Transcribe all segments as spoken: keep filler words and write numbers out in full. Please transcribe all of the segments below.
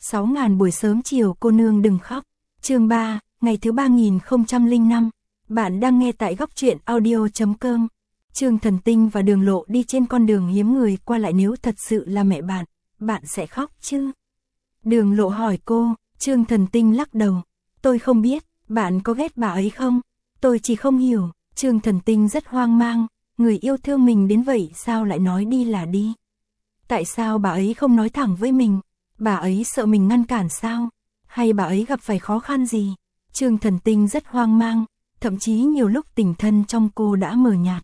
sáu ngàn buổi sớm chiều cô nương đừng khóc. Chương ba, ngày thứ ba nghìn không trăm lẻ năm. Bạn đang nghe tại góc truyện audio chấm com. Trương Thần Tinh và Đường Lộ đi trên con đường hiếm người qua lại, nếu thật sự là mẹ bạn, bạn sẽ khóc chứ? Đường Lộ hỏi cô. Trương Thần Tinh lắc đầu. Tôi không biết, bạn có ghét bà ấy không? Tôi chỉ không hiểu. Trương Thần Tinh rất hoang mang, người yêu thương mình đến vậy sao lại nói đi là đi? Tại sao bà ấy không nói thẳng với mình? Bà ấy sợ mình ngăn cản sao? Hay bà ấy gặp phải khó khăn gì? Trương Thần Tinh rất hoang mang, thậm chí nhiều lúc tình thân trong cô đã mờ nhạt.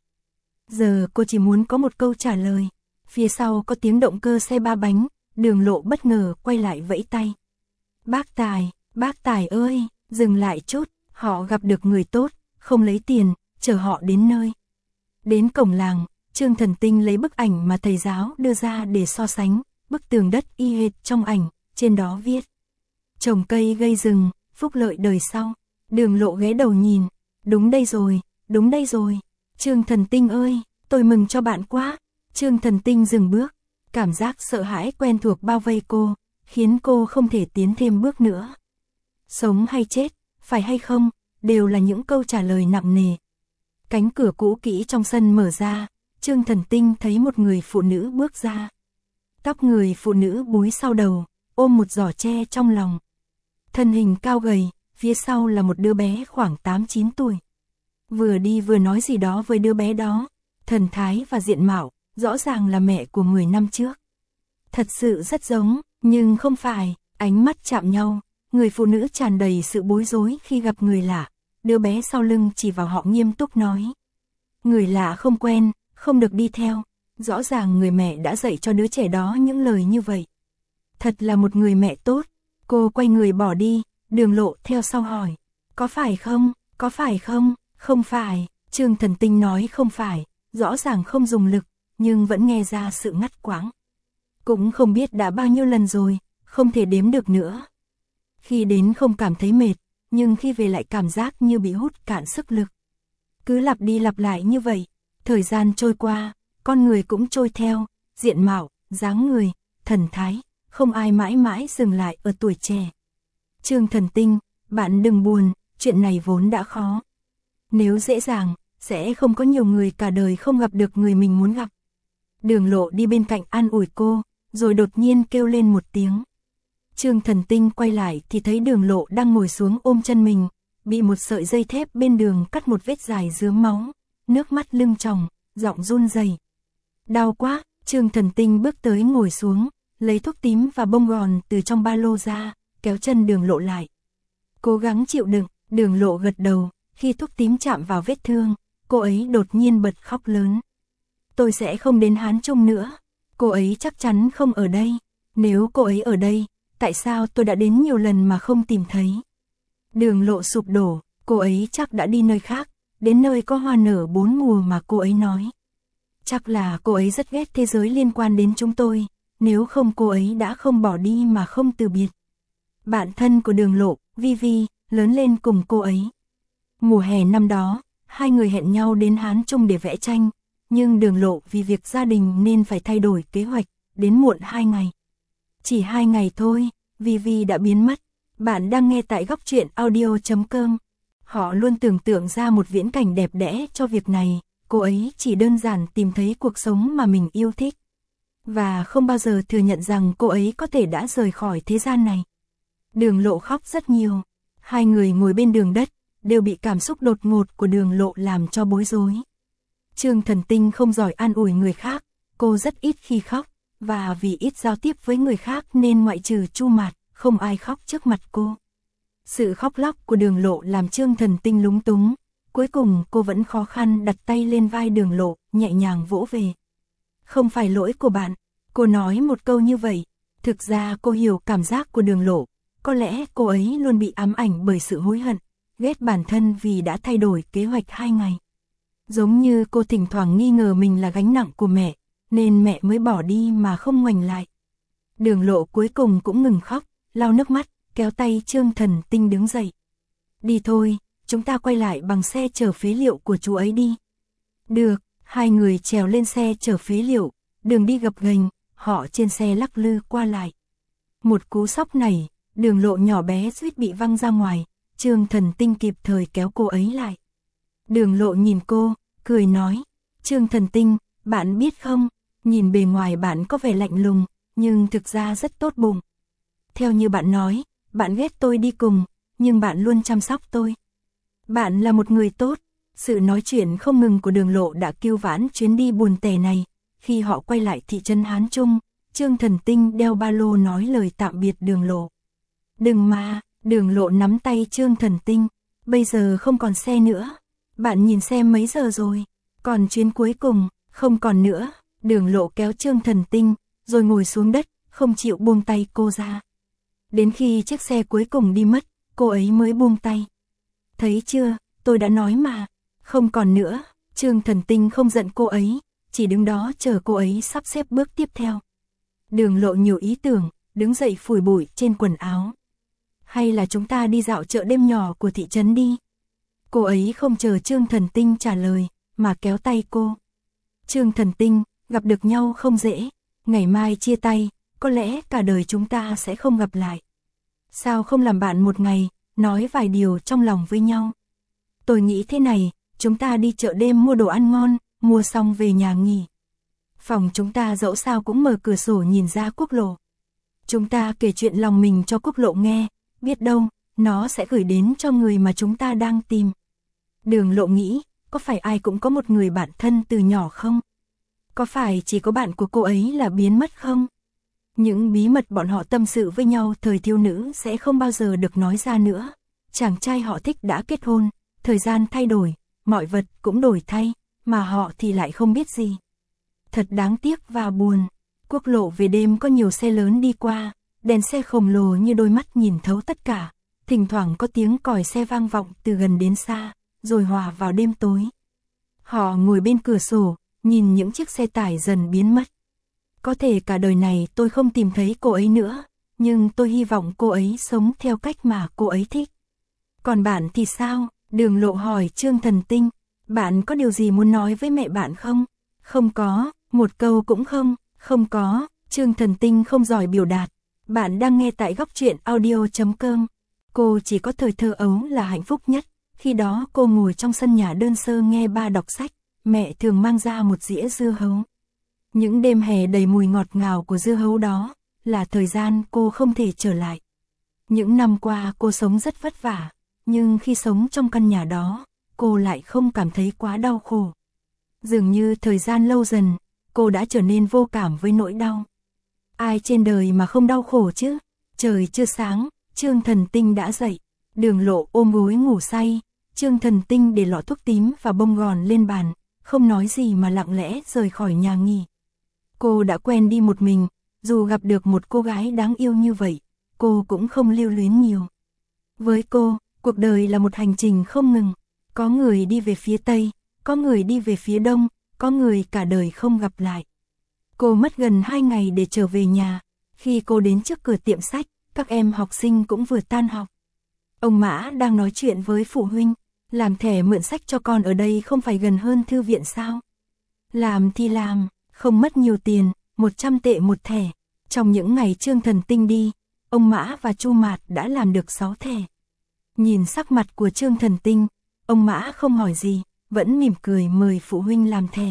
Giờ cô chỉ muốn có một câu trả lời. Phía sau có tiếng động cơ xe ba bánh, Đường Lộ bất ngờ quay lại vẫy tay. Bác Tài, bác Tài ơi, dừng lại chút, họ gặp được người tốt, không lấy tiền, chở họ đến nơi. Đến cổng làng, Trương Thần Tinh lấy bức ảnh mà thầy giáo đưa ra để so sánh, bức tường đất y hệt trong ảnh, trên đó viết: trồng cây gây rừng, phúc lợi đời sau. Đường Lộ ghé đầu nhìn, đúng đây rồi, đúng đây rồi. Trương Thần Tinh ơi, tôi mừng cho bạn quá. Trương Thần Tinh dừng bước, cảm giác sợ hãi quen thuộc bao vây cô, khiến cô không thể tiến thêm bước nữa. Sống hay chết, phải hay không, đều là những câu trả lời nặng nề. Cánh cửa cũ kỹ trong sân mở ra, Trương Thần Tinh thấy một người phụ nữ bước ra. Tóc người phụ nữ búi sau đầu, ôm một giỏ tre trong lòng. Thân hình cao gầy, phía sau là một đứa bé khoảng tám chín tuổi. Vừa đi vừa nói gì đó với đứa bé đó, thần thái và diện mạo, rõ ràng là mẹ của mười năm trước. Thật sự rất giống, nhưng không phải, ánh mắt chạm nhau, người phụ nữ tràn đầy sự bối rối khi gặp người lạ. Đứa bé sau lưng chỉ vào họ nghiêm túc nói: người lạ không quen, không được đi theo. Rõ ràng người mẹ đã dạy cho đứa trẻ đó những lời như vậy. Thật là một người mẹ tốt. Cô quay người bỏ đi, Đường Lộ theo sau hỏi: có phải không, có phải không? Không phải, Trương Thần Tinh nói không phải, rõ ràng không dùng lực, nhưng vẫn nghe ra sự ngắt quãng. Cũng không biết đã bao nhiêu lần rồi, không thể đếm được nữa. Khi đến không cảm thấy mệt, nhưng khi về lại cảm giác như bị hút cạn sức lực. Cứ lặp đi lặp lại như vậy, thời gian trôi qua, con người cũng trôi theo, diện mạo, dáng người, thần thái, không ai mãi mãi dừng lại ở tuổi trẻ. Trương Thần Tinh, bạn đừng buồn, chuyện này vốn đã khó. Nếu dễ dàng, sẽ không có nhiều người cả đời không gặp được người mình muốn gặp. Đường Lộ đi bên cạnh an ủi cô, rồi đột nhiên kêu lên một tiếng. Trương Thần Tinh quay lại thì thấy Đường Lộ đang ngồi xuống ôm chân mình, bị một sợi dây thép bên đường cắt một vết dài rướm máu, nước mắt lưng tròng, giọng run rẩy. Đau quá. Trương Thần Tinh bước tới ngồi xuống, lấy thuốc tím và bông gòn từ trong ba lô ra, kéo chân Đường Lộ lại. Cố gắng chịu đựng. Đường Lộ gật đầu, khi thuốc tím chạm vào vết thương, cô ấy đột nhiên bật khóc lớn. Tôi sẽ không đến Hán Trung nữa, cô ấy chắc chắn không ở đây. Nếu cô ấy ở đây, tại sao tôi đã đến nhiều lần mà không tìm thấy? Đường Lộ sụp đổ, cô ấy chắc đã đi nơi khác, đến nơi có hoa nở bốn mùa mà cô ấy nói. Chắc là cô ấy rất ghét thế giới liên quan đến chúng tôi, nếu không cô ấy đã không bỏ đi mà không từ biệt. Bạn thân của Đường Lộ, Vivi, lớn lên cùng cô ấy. Mùa hè năm đó, hai người hẹn nhau đến Hán Trung để vẽ tranh, nhưng Đường Lộ vì việc gia đình nên phải thay đổi kế hoạch, đến muộn hai ngày. Chỉ hai ngày thôi, Vivi đã biến mất. Bạn đang nghe tại góc truyện audio chấm com. Họ luôn tưởng tượng ra một viễn cảnh đẹp đẽ cho việc này, cô ấy chỉ đơn giản tìm thấy cuộc sống mà mình yêu thích. Và không bao giờ thừa nhận rằng cô ấy có thể đã rời khỏi thế gian này. Đường Lộ khóc rất nhiều. Hai người ngồi bên đường đất, đều bị cảm xúc đột ngột của Đường Lộ làm cho bối rối. Trương Thần Tinh không giỏi an ủi người khác, cô rất ít khi khóc, và vì ít giao tiếp với người khác nên ngoại trừ Chu Mạt, không ai khóc trước mặt cô. Sự khóc lóc của Đường Lộ làm Trương Thần Tinh lúng túng, cuối cùng cô vẫn khó khăn đặt tay lên vai Đường Lộ, nhẹ nhàng vỗ về. Không phải lỗi của bạn, cô nói một câu như vậy, thực ra cô hiểu cảm giác của Đường Lộ, có lẽ cô ấy luôn bị ám ảnh bởi sự hối hận, ghét bản thân vì đã thay đổi kế hoạch hai ngày. Giống như cô thỉnh thoảng nghi ngờ mình là gánh nặng của mẹ, nên mẹ mới bỏ đi mà không ngoảnh lại. Đường Lộ cuối cùng cũng ngừng khóc, lau nước mắt, kéo tay Trương Thần Tinh đứng dậy. Đi thôi, chúng ta quay lại bằng xe chở phế liệu của chú ấy đi. Được, hai người trèo lên xe chở phế liệu, đường đi gập ghềnh, họ trên xe lắc lư qua lại. Một cú sốc này, Đường Lộ nhỏ bé suýt bị văng ra ngoài, Trương Thần Tinh kịp thời kéo cô ấy lại. Đường Lộ nhìn cô, cười nói, Trương Thần Tinh, bạn biết không, nhìn bề ngoài bạn có vẻ lạnh lùng, nhưng thực ra rất tốt bụng. Theo như bạn nói, bạn ghét tôi đi cùng, nhưng bạn luôn chăm sóc tôi. Bạn là một người tốt. Sự nói chuyện không ngừng của Đường Lộ đã cứu vãn chuyến đi buồn tẻ này. Khi họ quay lại thị trấn Hán Trung, Trương Thần Tinh đeo ba lô nói lời tạm biệt Đường Lộ. Đừng mà, Đường Lộ nắm tay Trương Thần Tinh, bây giờ không còn xe nữa. Bạn nhìn xem mấy giờ rồi, còn chuyến cuối cùng, không còn nữa. Đường Lộ kéo Trương Thần Tinh, rồi ngồi xuống đất, không chịu buông tay cô ra. Đến khi chiếc xe cuối cùng đi mất, cô ấy mới buông tay. Thấy chưa, tôi đã nói mà, không còn nữa. Trương Thần Tinh không giận cô ấy, chỉ đứng đó chờ cô ấy sắp xếp bước tiếp theo. Đường Lộ nhiều ý tưởng, đứng dậy phủi bụi trên quần áo. Hay là chúng ta đi dạo chợ đêm nhỏ của thị trấn đi? Cô ấy không chờ Trương Thần Tinh trả lời, mà kéo tay cô. Trương Thần Tinh, gặp được nhau không dễ, ngày mai chia tay, có lẽ cả đời chúng ta sẽ không gặp lại. Sao không làm bạn một ngày, nói vài điều trong lòng với nhau? Tôi nghĩ thế này, chúng ta đi chợ đêm mua đồ ăn ngon, mua xong về nhà nghỉ. Phòng chúng ta dẫu sao cũng mở cửa sổ nhìn ra quốc lộ. Chúng ta kể chuyện lòng mình cho quốc lộ nghe, biết đâu, nó sẽ gửi đến cho người mà chúng ta đang tìm. Đường Lộ nghĩ, có phải ai cũng có một người bạn thân từ nhỏ không? Có phải chỉ có bạn của cô ấy là biến mất không? Những bí mật bọn họ tâm sự với nhau thời thiếu nữ sẽ không bao giờ được nói ra nữa. Chàng trai họ thích đã kết hôn, thời gian thay đổi, mọi vật cũng đổi thay, mà họ thì lại không biết gì. Thật đáng tiếc và buồn. Quốc lộ về đêm có nhiều xe lớn đi qua, đèn xe khổng lồ như đôi mắt nhìn thấu tất cả. Thỉnh thoảng có tiếng còi xe vang vọng từ gần đến xa, rồi hòa vào đêm tối. Họ ngồi bên cửa sổ, nhìn những chiếc xe tải dần biến mất. Có thể cả đời này tôi không tìm thấy cô ấy nữa, nhưng tôi hy vọng cô ấy sống theo cách mà cô ấy thích. Còn bạn thì sao? Đường Lộ hỏi Trương Thần Tinh, bạn có điều gì muốn nói với mẹ bạn không? Không có, một câu cũng không, không có. Trương Thần Tinh không giỏi biểu đạt. Bạn đang nghe tại góc truyện audio chấm com. Cô chỉ có thời thơ ấu là hạnh phúc nhất. Khi đó cô ngồi trong sân nhà đơn sơ nghe ba đọc sách, mẹ thường mang ra một dĩa dưa hấu. Những đêm hè đầy mùi ngọt ngào của dưa hấu đó, là thời gian cô không thể trở lại. Những năm qua cô sống rất vất vả, nhưng khi sống trong căn nhà đó, cô lại không cảm thấy quá đau khổ. Dường như thời gian lâu dần, cô đã trở nên vô cảm với nỗi đau. Ai trên đời mà không đau khổ chứ? Trời chưa sáng, Trương Thần Tinh đã dậy. Đường Lộ ôm gối ngủ say, Trương Thần Tinh để lọ thuốc tím và bông gòn lên bàn, không nói gì mà lặng lẽ rời khỏi nhà nghỉ. Cô đã quen đi một mình, dù gặp được một cô gái đáng yêu như vậy, cô cũng không lưu luyến nhiều. Với cô, cuộc đời là một hành trình không ngừng, có người đi về phía Tây, có người đi về phía Đông, có người cả đời không gặp lại. Cô mất gần hai ngày để trở về nhà, khi cô đến trước cửa tiệm sách, các em học sinh cũng vừa tan học. Ông Mã đang nói chuyện với phụ huynh, làm thẻ mượn sách cho con ở đây không phải gần hơn thư viện sao? Làm thì làm, không mất nhiều tiền, một trăm tệ một thẻ. Trong những ngày Trương Thần Tinh đi, ông Mã và Chu Mạt đã làm được sáu thẻ. Nhìn sắc mặt của Trương Thần Tinh, ông Mã không hỏi gì, vẫn mỉm cười mời phụ huynh làm thẻ.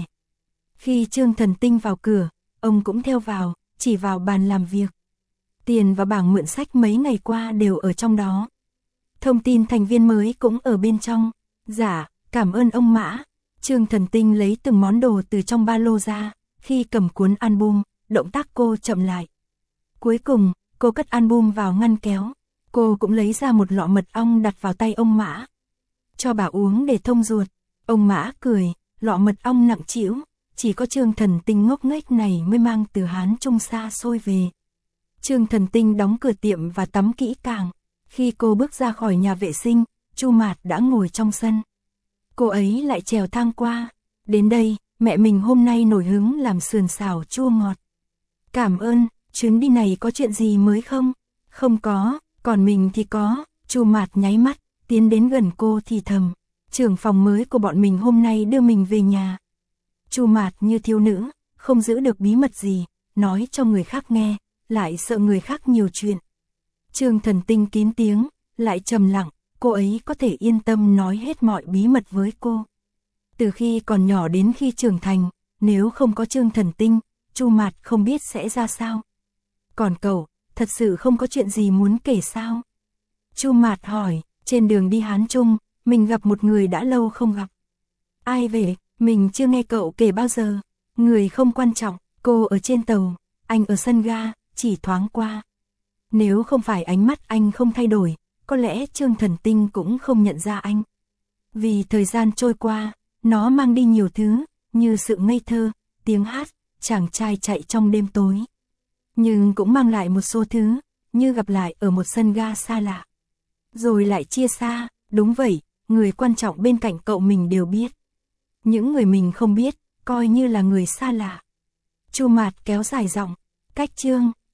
Khi Trương Thần Tinh vào cửa, ông cũng theo vào, chỉ vào bàn làm việc. Tiền và bảng mượn sách mấy ngày qua đều ở trong đó. Thông tin thành viên mới cũng ở bên trong. Dạ, cảm ơn ông Mã. Trương Thần Tinh lấy từng món đồ từ trong ba lô ra, khi cầm cuốn album, động tác cô chậm lại. Cuối cùng, cô cất album vào ngăn kéo. Cô cũng lấy ra một lọ mật ong đặt vào tay ông Mã. Cho bà uống để thông ruột. Ông Mã cười, lọ mật ong nặng trĩu, chỉ có Trương Thần Tinh ngốc nghếch này mới mang từ Hán Trung xa xôi về. Trương Thần Tinh đóng cửa tiệm và tắm kỹ càng. Khi cô bước ra khỏi nhà vệ sinh, Chu Mạt đã ngồi trong sân. Cô ấy lại trèo thang qua. Đến đây, mẹ mình hôm nay nổi hứng làm sườn xào chua ngọt. Cảm ơn, chuyến đi này có chuyện gì mới không? Không có, còn mình thì có. Chu Mạt nháy mắt, tiến đến gần cô thì thầm. Trưởng phòng mới của bọn mình hôm nay đưa mình về nhà. Chu Mạt như thiếu nữ, không giữ được bí mật gì, nói cho người khác nghe. lại sợ người khác nhiều chuyện. Trương Thần Tinh kín tiếng, lại trầm lặng, cô ấy có thể yên tâm nói hết mọi bí mật với cô. Từ khi còn nhỏ đến khi trưởng thành, nếu không có Trương Thần Tinh, Chu Mạt không biết sẽ ra sao. Còn cậu, thật sự không có chuyện gì muốn kể sao? Chu Mạt hỏi, trên đường đi Hán Trung, mình gặp một người đã lâu không gặp. Ai về, mình chưa nghe cậu kể bao giờ. Người không quan trọng, cô ở trên tàu, anh ở sân ga, chỉ thoáng qua. Nếu không phải ánh mắt anh không thay đổi, có lẽ Trương Thần Tinh cũng không nhận ra anh. Vì thời gian trôi qua, nó mang đi nhiều thứ, như sự ngây thơ, tiếng hát, chàng trai chạy trong đêm tối. Nhưng cũng mang lại một số thứ, như gặp lại ở một sân ga xa lạ. Rồi lại chia xa, đúng vậy, người quan trọng bên cạnh cậu mình đều biết. Những người mình không biết, coi như là người xa lạ. Chu Mạt kéo dài giọng, cách Trương